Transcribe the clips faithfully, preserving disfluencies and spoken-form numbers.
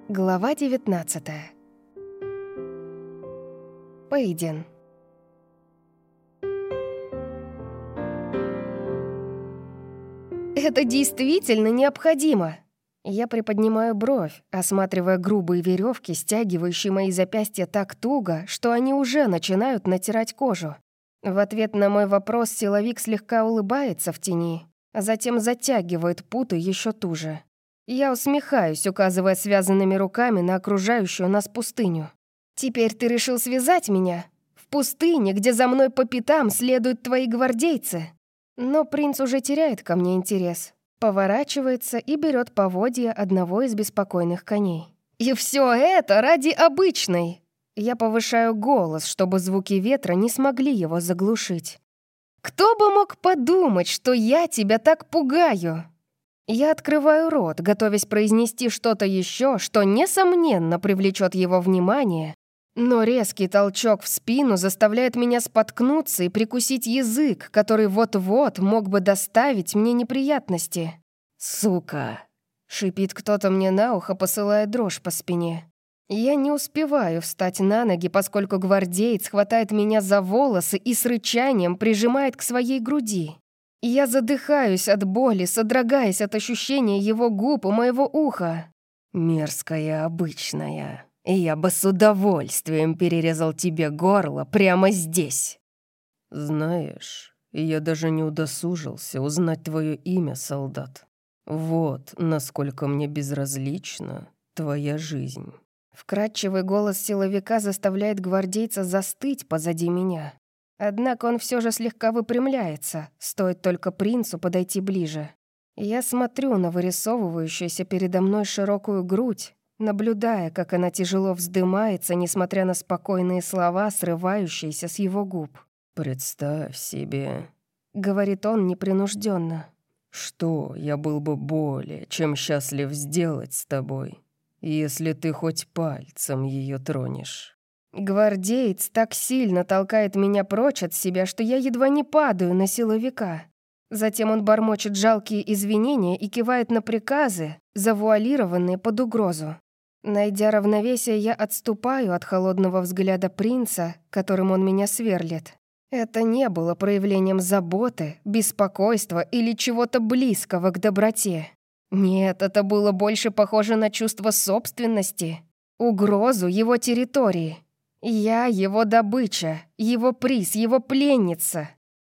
Глава девятнадцатая. Пейден. Это действительно необходимо. Я приподнимаю бровь, осматривая грубые веревки, стягивающие мои запястья так туго, что они уже начинают натирать кожу. В ответ на мой вопрос силовик слегка улыбается в тени, а затем затягивает путы еще туже. Я усмехаюсь, указывая связанными руками на окружающую нас пустыню. «Теперь ты решил связать меня? В пустыне, где за мной по пятам следуют твои гвардейцы?» Но принц уже теряет ко мне интерес, поворачивается и берет поводья одного из беспокойных коней. «И все это ради обычной!» Я повышаю голос, чтобы звуки ветра не смогли его заглушить. «Кто бы мог подумать, что я тебя так пугаю?» Я открываю рот, готовясь произнести что-то еще, что, несомненно, привлечет его внимание, но резкий толчок в спину заставляет меня споткнуться и прикусить язык, который вот-вот мог бы доставить мне неприятности. «Сука!» — шипит кто-то мне на ухо, посылая дрожь по спине. Я не успеваю встать на ноги, поскольку гвардеец хватает меня за волосы и с рычанием прижимает к своей груди. Я задыхаюсь от боли, содрогаясь от ощущения его губ у моего уха. «Мерзкая обычная, я бы с удовольствием перерезал тебе горло прямо здесь». «Знаешь, я даже не удосужился узнать твое имя, солдат. Вот насколько мне безразлична твоя жизнь». Вкрадчивый голос силовика заставляет гвардейца застыть позади меня. Однако он все же слегка выпрямляется, стоит только принцу подойти ближе. Я смотрю на вырисовывающуюся передо мной широкую грудь, наблюдая, как она тяжело вздымается, несмотря на спокойные слова, срывающиеся с его губ. «Представь себе», — говорит он непринужденно, «что я был бы более чем счастлив сделать с тобой, если ты хоть пальцем ее тронешь». Гвардеец так сильно толкает меня прочь от себя, что я едва не падаю на силовика. Затем он бормочет жалкие извинения и кивает на приказы, завуалированные под угрозу. Найдя равновесие, я отступаю от холодного взгляда принца, которым он меня сверлит. Это не было проявлением заботы, беспокойства или чего-то близкого к доброте. Нет, это было больше похоже на чувство собственности, угрозу его территории. Я его добыча, его приз, его пленница.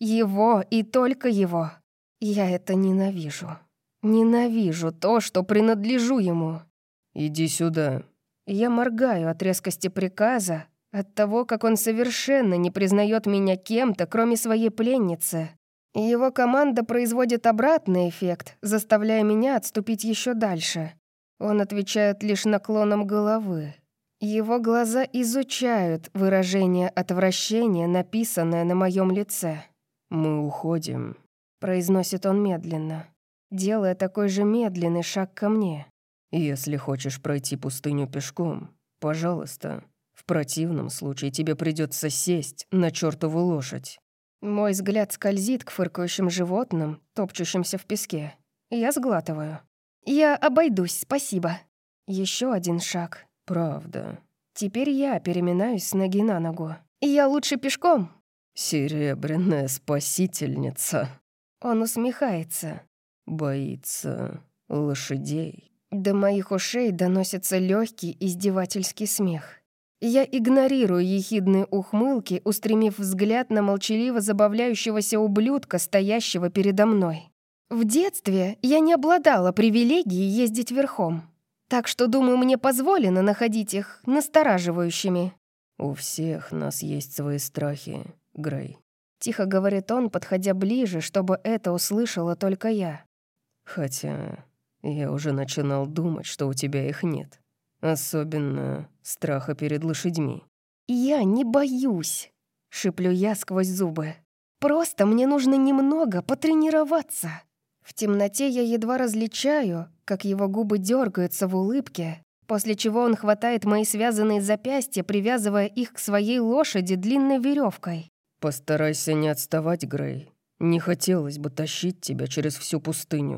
Его и только его. Я это ненавижу. Ненавижу то, что принадлежу ему. «Иди сюда». Я моргаю от резкости приказа, от того, как он совершенно не признает меня кем-то, кроме своей пленницы. Его команда производит обратный эффект, заставляя меня отступить еще дальше. Он отвечает лишь наклоном головы. Его глаза изучают выражение отвращения, написанное на моем лице. «Мы уходим», — произносит он медленно, делая такой же медленный шаг ко мне. «Если хочешь пройти пустыню пешком, пожалуйста. В противном случае тебе придется сесть на чертову лошадь». Мой взгляд скользит к фыркающим животным, топчущимся в песке. Я сглатываю. «Я обойдусь, спасибо». Еще один шаг. «Правда». Теперь я переминаюсь с ноги на ногу. «Я лучше пешком». «Серебряная спасительница». Он усмехается. «Боится лошадей». До моих ушей доносится легкий издевательский смех. Я игнорирую ехидные ухмылки, устремив взгляд на молчаливо забавляющегося ублюдка, стоящего передо мной. В детстве я не обладала привилегией ездить верхом. Так что, думаю, мне позволено находить их настораживающими. «У всех нас есть свои страхи, Грей», — тихо говорит он, подходя ближе, чтобы это услышала только я. «Хотя я уже начинал думать, что у тебя их нет. Особенно страха перед лошадьми». «Я не боюсь», — шиплю я сквозь зубы. «Просто мне нужно немного потренироваться». В темноте я едва различаю, как его губы дергаются в улыбке, после чего он хватает мои связанные запястья, привязывая их к своей лошади длинной веревкой. «Постарайся не отставать, Грей. Не хотелось бы тащить тебя через всю пустыню».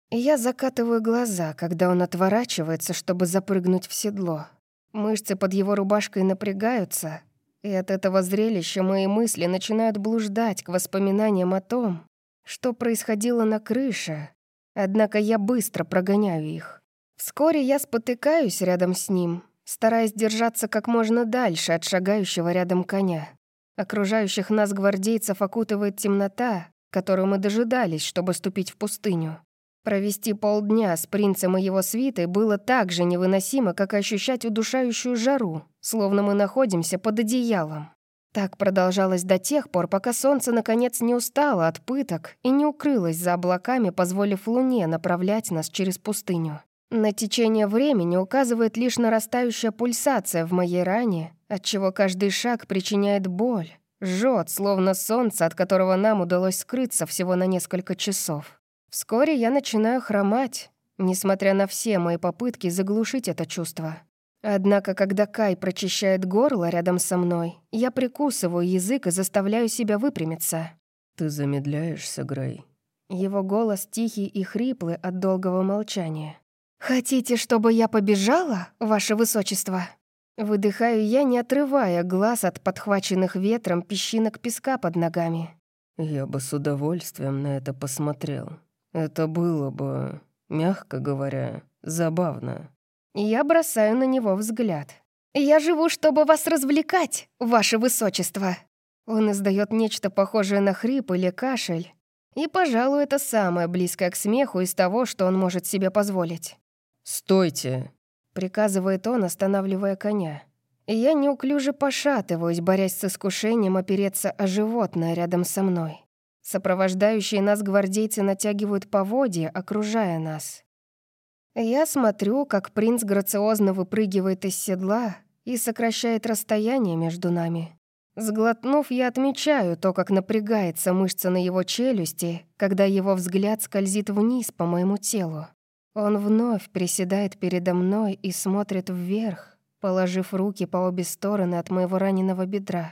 Я закатываю глаза, когда он отворачивается, чтобы запрыгнуть в седло. Мышцы под его рубашкой напрягаются, и от этого зрелища мои мысли начинают блуждать к воспоминаниям о том, что происходило на крыше, однако я быстро прогоняю их. Вскоре я спотыкаюсь рядом с ним, стараясь держаться как можно дальше от шагающего рядом коня. Окружающих нас гвардейцев окутывает темнота, которую мы дожидались, чтобы ступить в пустыню. Провести полдня с принцем и его свитой было так же невыносимо, как и ощущать удушающую жару, словно мы находимся под одеялом. Так продолжалось до тех пор, пока солнце наконец не устало от пыток и не укрылось за облаками, позволив луне направлять нас через пустыню. На течение времени указывает лишь нарастающая пульсация в моей ране, отчего каждый шаг причиняет боль, жжет, словно солнце, от которого нам удалось скрыться всего на несколько часов. Вскоре я начинаю хромать, несмотря на все мои попытки заглушить это чувство. Однако, когда Кай прочищает горло рядом со мной, я прикусываю язык и заставляю себя выпрямиться. «Ты замедляешься, Грей?» Его голос тихий и хриплый от долгого молчания. «Хотите, чтобы я побежала, ваше высочество?» Выдыхаю я, не отрывая глаз от подхваченных ветром песчинок песка под ногами. «Я бы с удовольствием на это посмотрел. Это было бы, мягко говоря, забавно». Я бросаю на него взгляд. «Я живу, чтобы вас развлекать, ваше высочество!» Он издает нечто похожее на хрип или кашель. И, пожалуй, это самое близкое к смеху из того, что он может себе позволить. «Стойте!» — приказывает он, останавливая коня. И я неуклюже пошатываюсь, борясь с искушением опереться о животное рядом со мной. Сопровождающие нас гвардейцы натягивают поводья, окружая нас. Я смотрю, как принц грациозно выпрыгивает из седла и сокращает расстояние между нами. Сглотнув, я отмечаю то, как напрягается мышца на его челюсти, когда его взгляд скользит вниз по моему телу. Он вновь приседает передо мной и смотрит вверх, положив руки по обе стороны от моего раненого бедра.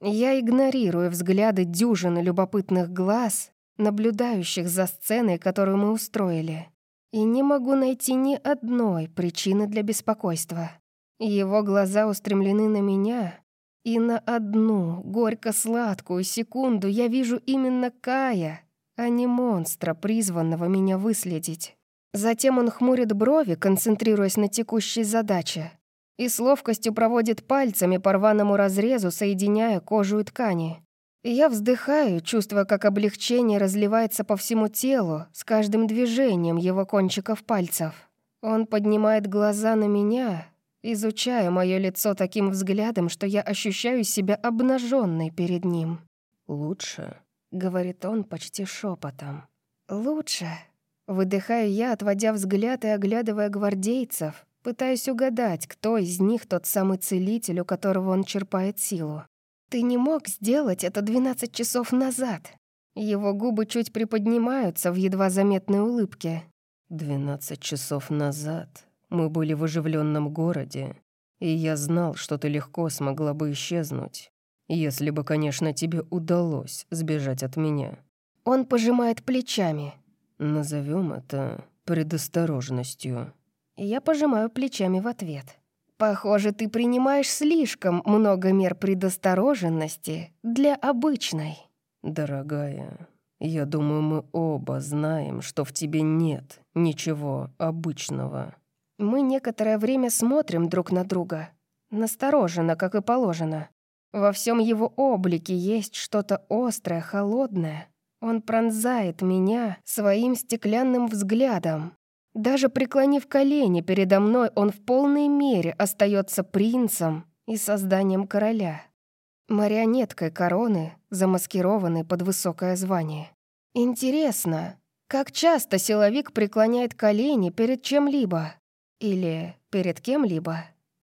Я игнорирую взгляды дюжины любопытных глаз, наблюдающих за сценой, которую мы устроили, и не могу найти ни одной причины для беспокойства. Его глаза устремлены на меня, и на одну горько-сладкую секунду я вижу именно Кая, а не монстра, призванного меня выследить. Затем он хмурит брови, концентрируясь на текущей задаче, и с ловкостью проводит пальцами по рваному разрезу, соединяя кожу и ткани. Я вздыхаю, чувствуя, как облегчение разливается по всему телу с каждым движением его кончиков пальцев. Он поднимает глаза на меня, изучая мое лицо таким взглядом, что я ощущаю себя обнаженной перед ним. «Лучше?» — говорит он почти шепотом. «Лучше?» — выдыхаю я, отводя взгляд и оглядывая гвардейцев, пытаясь угадать, кто из них тот самый целитель, у которого он черпает силу. «Ты не мог сделать это двенадцать часов назад?» Его губы чуть приподнимаются в едва заметной улыбке. «Двенадцать часов назад мы были в оживленном городе, и я знал, что ты легко смогла бы исчезнуть, если бы, конечно, тебе удалось сбежать от меня». Он пожимает плечами. «Назовем это предосторожностью». Я пожимаю плечами в ответ. «Похоже, ты принимаешь слишком много мер предосторожности для обычной». «Дорогая, я думаю, мы оба знаем, что в тебе нет ничего обычного». Мы некоторое время смотрим друг на друга. Настороженно, как и положено. Во всем его облике есть что-то острое, холодное. Он пронзает меня своим стеклянным взглядом. Даже преклонив колени передо мной, он в полной мере остается принцем и созданием короля. Марионеткой короны, замаскированной под высокое звание. Интересно, как часто силовик преклоняет колени перед чем-либо? Или перед кем-либо?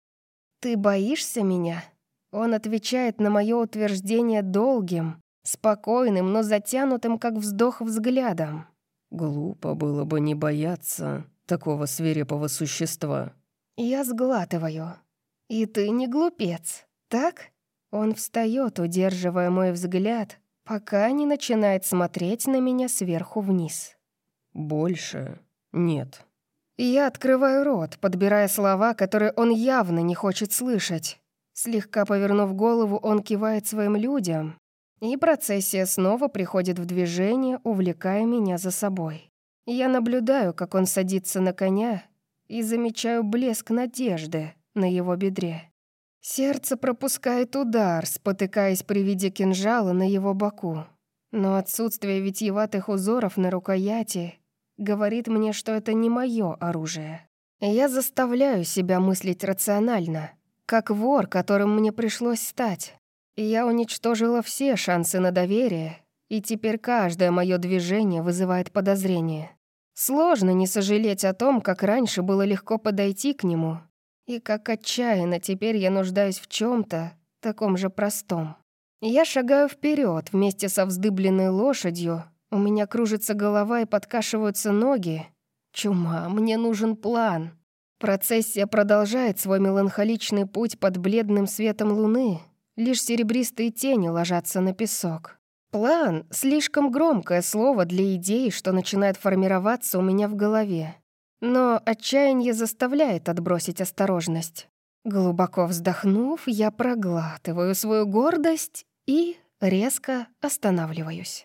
«Ты боишься меня?» Он отвечает на мое утверждение долгим, спокойным, но затянутым, как вздох, взглядом. «Глупо было бы не бояться такого свирепого существа». Я сглатываю. «И ты не глупец, так?» Он встает, удерживая мой взгляд, пока не начинает смотреть на меня сверху вниз. «Больше Нет. Я открываю рот, подбирая слова, которые он явно не хочет слышать. Слегка повернув голову, он кивает своим людям, и процессия снова приходит в движение, увлекая меня за собой. Я наблюдаю, как он садится на коня, и замечаю блеск надежды на его бедре. Сердце пропускает удар, спотыкаясь при виде кинжала на его боку. Но отсутствие витиеватых узоров на рукояти говорит мне, что это не мое оружие. Я заставляю себя мыслить рационально, как вор, которым мне пришлось стать. Я уничтожила все шансы на доверие, и теперь каждое мое движение вызывает подозрение. Сложно не сожалеть о том, как раньше было легко подойти к нему, и как отчаянно теперь я нуждаюсь в чем-то таком же простом. Я шагаю вперед вместе со вздыбленной лошадью, у меня кружится голова и подкашиваются ноги. Чума, мне нужен план. Процессия продолжает свой меланхоличный путь под бледным светом луны. Лишь серебристые тени ложатся на песок. План — слишком громкое слово для идей, что начинает формироваться у меня в голове. Но отчаяние заставляет отбросить осторожность. Глубоко вздохнув, я проглатываю свою гордость и резко останавливаюсь.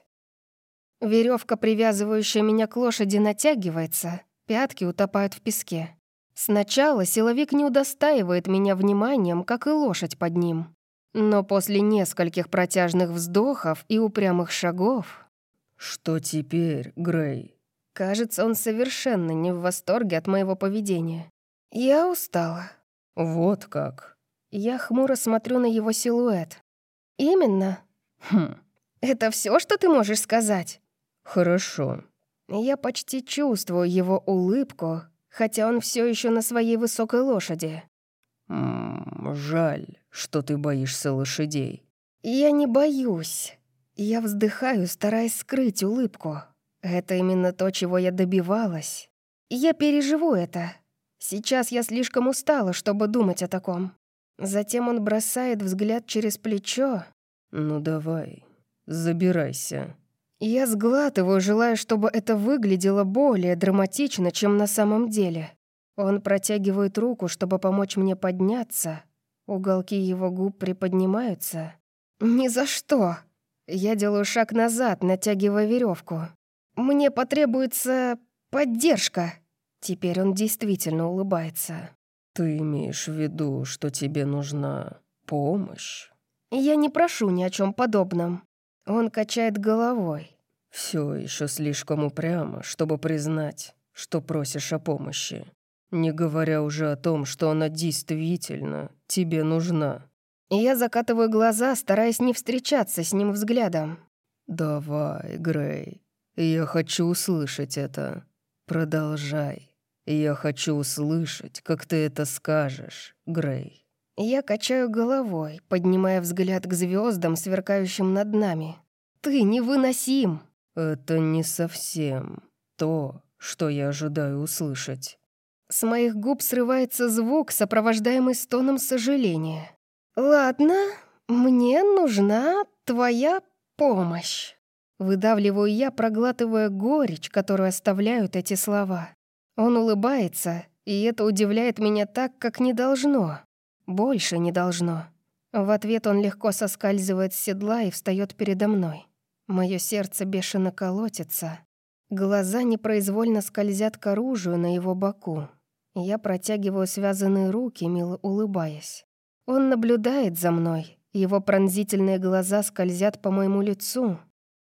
Веревка, привязывающая меня к лошади, натягивается, пятки утопают в песке. Сначала силовик не удостаивает меня вниманием, как и лошадь под ним. Но после нескольких протяжных вздохов и упрямых шагов... «Что теперь, Грей?» Кажется, он совершенно не в восторге от моего поведения. Я устала. «Вот как?» Я хмуро смотрю на его силуэт. «Именно?» «Хм, «Это все, что ты можешь сказать?» хорошо». Я почти чувствую его улыбку, хотя он все еще на своей высокой лошади. М, жаль, что ты боишься лошадей. Я не боюсь. Я вздыхаю, стараясь скрыть улыбку. Это именно то, чего я добивалась. Я переживу это. Сейчас я слишком устала, чтобы думать о таком. Затем он бросает взгляд через плечо. Ну давай, забирайся. Я сглатываю, желая, чтобы это выглядело более драматично, чем на самом деле. Он протягивает руку, чтобы помочь мне подняться. Уголки его губ приподнимаются. «Ни за что!» Я делаю шаг назад, натягивая веревку. «Мне потребуется поддержка». Теперь он действительно улыбается. Ты имеешь в виду, что тебе нужна помощь? Я не прошу ни о чем подобном. Он качает головой. Все еще слишком упрямо, чтобы признать, что просишь о помощи. Не говоря уже о том, что она действительно тебе нужна. Я закатываю глаза, стараясь не встречаться с ним взглядом. Давай, Грей, я хочу услышать это. Продолжай. Я хочу услышать, как ты это скажешь, Грей. Я качаю головой, поднимая взгляд к звездам, сверкающим над нами. «Ты невыносим!» Это не совсем то, что я ожидаю услышать. С моих губ срывается звук, сопровождаемый стоном сожаления. «Ладно, мне нужна твоя помощь». Выдавливаю я, проглатывая горечь, которую оставляют эти слова. Он улыбается, и это удивляет меня так, как не должно. Больше не должно. В ответ он легко соскальзывает с седла и встает передо мной. Мое сердце бешено колотится. Глаза непроизвольно скользят к оружию на его боку. Я протягиваю связанные руки, мило улыбаясь. Он наблюдает за мной. Его пронзительные глаза скользят по моему лицу.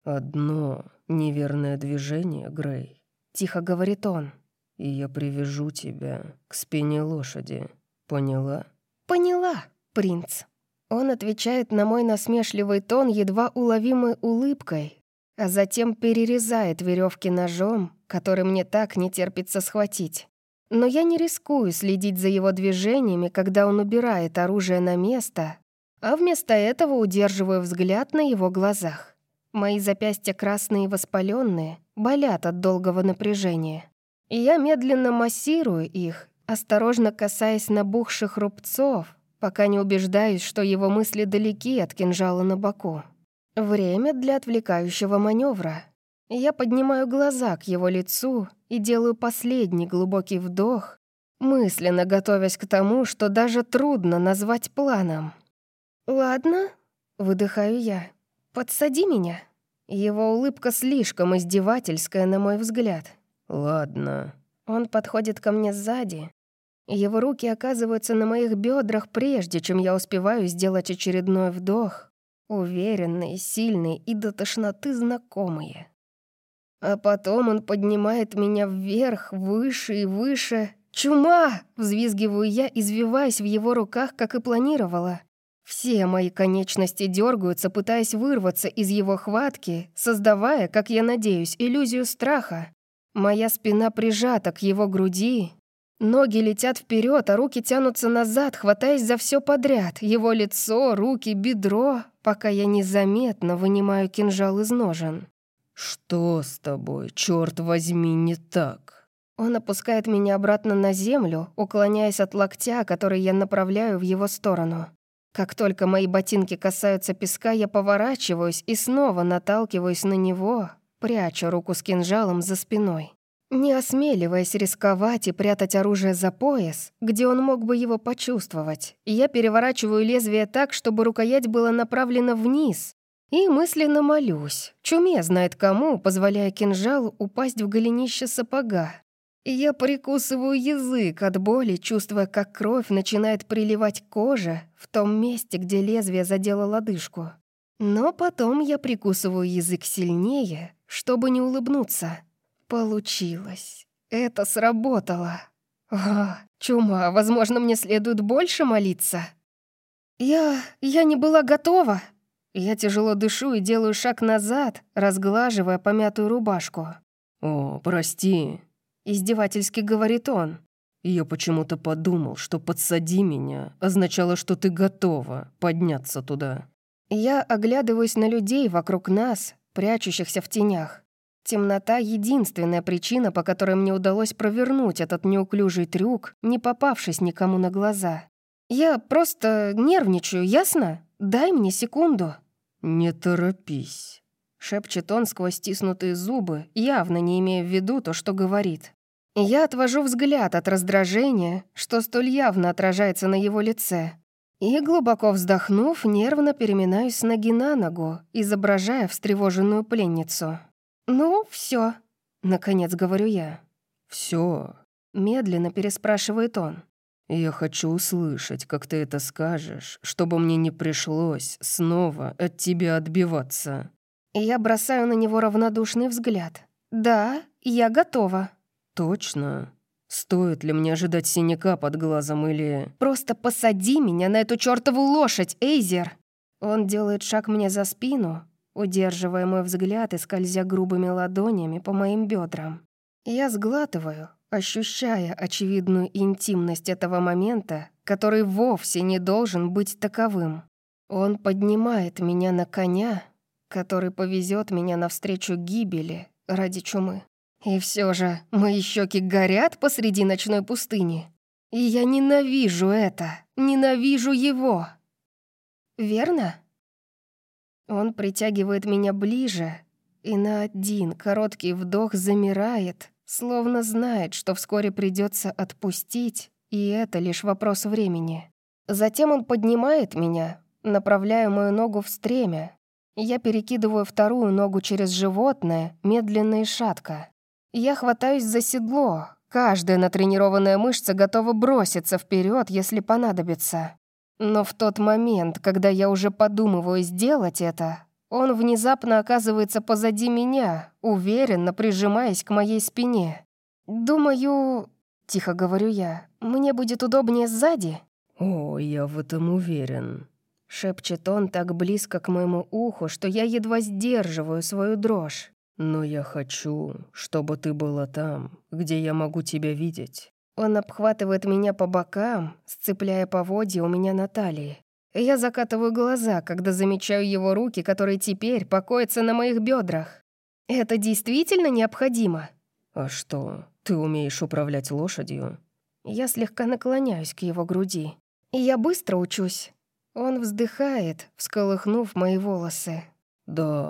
«Одно неверное движение, Грей», — тихо говорит он. «и я привяжу тебя к спине лошади. Поняла?» «Поняла, принц». Он отвечает на мой насмешливый тон едва уловимой улыбкой, а затем перерезает веревки ножом, который мне так не терпится схватить. Но я не рискую следить за его движениями, когда он убирает оружие на место, а вместо этого удерживаю взгляд на его глазах. Мои запястья красные и воспаленные, болят от долгого напряжения. И я медленно массирую их, осторожно касаясь набухших рубцов, пока не убеждаюсь, что его мысли далеки от кинжала на боку. Время для отвлекающего маневра. Я поднимаю глаза к его лицу и делаю последний глубокий вдох, мысленно готовясь к тому, что даже трудно назвать планом. «Ладно», — выдыхаю я, — «подсади меня». Его улыбка слишком издевательская, на мой взгляд. «Ладно». Он подходит ко мне сзади. Его руки оказываются на моих бедрах, прежде чем я успеваю сделать очередной вдох. Уверенные, сильные и до тошноты знакомые. А потом он поднимает меня вверх, выше и выше. «Чума!» — взвизгиваю я, извиваясь в его руках, как и планировала. Все мои конечности дергаются, пытаясь вырваться из его хватки, создавая, как я надеюсь, иллюзию страха. Моя спина прижата к его груди. Ноги летят вперед, а руки тянутся назад, хватаясь за все подряд. Его лицо, руки, бедро, пока я незаметно вынимаю кинжал из ножен. «Что с тобой, черт возьми, не так?» Он опускает меня обратно на землю, уклоняясь от локтя, который я направляю в его сторону. Как только мои ботинки касаются песка, я поворачиваюсь и снова наталкиваюсь на него, пряча руку с кинжалом за спиной. Не осмеливаясь рисковать и прятать оружие за пояс, где он мог бы его почувствовать, я переворачиваю лезвие так, чтобы рукоять была направлена вниз, и мысленно молюсь. Чуме знает кому, позволяя кинжалу упасть в голенище сапога. Я прикусываю язык от боли, чувствуя, как кровь начинает приливать к коже в том месте, где лезвие задело лодыжку. Но потом я прикусываю язык сильнее, чтобы не улыбнуться. Получилось. Это сработало. О, чума, возможно, мне следует больше молиться? Я... я не была готова. Я тяжело дышу и делаю шаг назад, разглаживая помятую рубашку. «О, прости», — издевательски говорит он. «Я почему-то подумал, что «подсади меня» означало, что ты готова подняться туда». Я оглядываюсь на людей вокруг нас, прячущихся в тенях. Темнота — единственная причина, по которой мне удалось провернуть этот неуклюжий трюк, не попавшись никому на глаза. Я просто нервничаю, ясно? Дай мне секунду. «Не торопись», — шепчет он сквозь стиснутые зубы, явно не имея в виду то, что говорит. Я отвожу взгляд от раздражения, что столь явно отражается на его лице, и, глубоко вздохнув, нервно переминаюсь с ноги на ногу, изображая встревоженную пленницу. «Ну, все, наконец говорю я. «Все», — медленно переспрашивает он. «Я хочу услышать, как ты это скажешь, чтобы мне не пришлось снова от тебя отбиваться». И я бросаю на него равнодушный взгляд. «Да, я готова». «Точно? Стоит ли мне ожидать синяка под глазом или...» «Просто посади меня на эту чёртову лошадь, Эйзер!» Он делает шаг мне за спину, удерживая мой взгляд и скользя грубыми ладонями по моим бедрам. Я сглатываю, ощущая очевидную интимность этого момента, который вовсе не должен быть таковым. Он поднимает меня на коня, который повезет меня навстречу гибели ради чумы. И все же мои щеки горят посреди ночной пустыни. И я ненавижу это, ненавижу его. Верно? Он притягивает меня ближе и на один короткий вдох замирает, словно знает, что вскоре придется отпустить, и это лишь вопрос времени. Затем он поднимает меня, направляя мою ногу в стремя. Я перекидываю вторую ногу через животное, медленно и шатко. Я хватаюсь за седло. Каждая натренированная мышца готова броситься вперед, если понадобится. Но в тот момент, когда я уже подумываю сделать это, он внезапно оказывается позади меня, уверенно прижимаясь к моей спине. «Думаю...» — тихо говорю я. «Мне будет удобнее сзади?» «О, я в этом уверен», — шепчет он так близко к моему уху, что я едва сдерживаю свою дрожь. «Но я хочу, чтобы ты была там, где я могу тебя видеть». Он обхватывает меня по бокам, сцепляя поводья у меня на талии. Я закатываю глаза, когда замечаю его руки, которые теперь покоятся на моих бедрах. Это действительно необходимо? «А что, ты умеешь управлять лошадью?» Я слегка наклоняюсь к его груди. И я быстро учусь. Он вздыхает, всколыхнув мои волосы. «Да,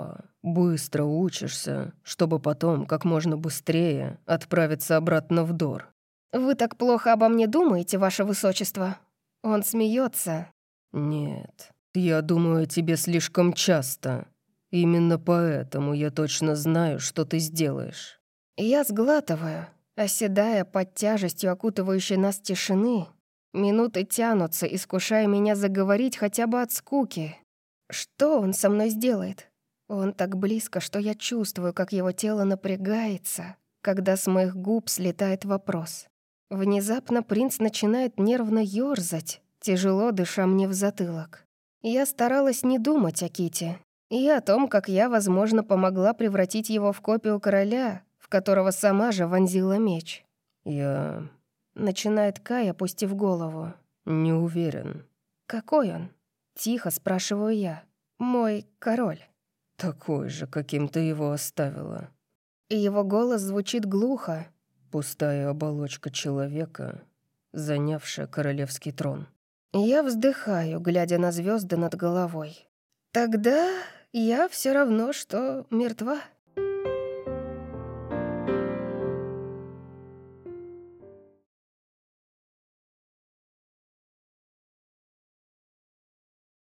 Быстро учишься, чтобы потом как можно быстрее отправиться обратно в Дор. «Вы так плохо обо мне думаете, ваше высочество?» Он смеется. Нет, я думаю о тебе слишком часто. Именно поэтому я точно знаю, что ты сделаешь». Я сглатываю, оседая под тяжестью окутывающей нас тишины. Минуты тянутся, искушая меня заговорить хотя бы от скуки. Что он со мной сделает? Он так близко, что я чувствую, как его тело напрягается, когда с моих губ слетает вопрос. Внезапно принц начинает нервно ёрзать, тяжело дыша мне в затылок. Я старалась не думать о Ките и о том, как я, возможно, помогла превратить его в копию короля, в которого сама же вонзила меч. «Я Начинает Кай, опустив голову. не уверен». «Какой он?» — тихо спрашиваю я. «Мой король». Такой же, каким ты его оставила. И его голос звучит глухо. Пустая оболочка человека, занявшая королевский трон. Я вздыхаю, глядя на звезды над головой. Тогда я все равно, что мертва.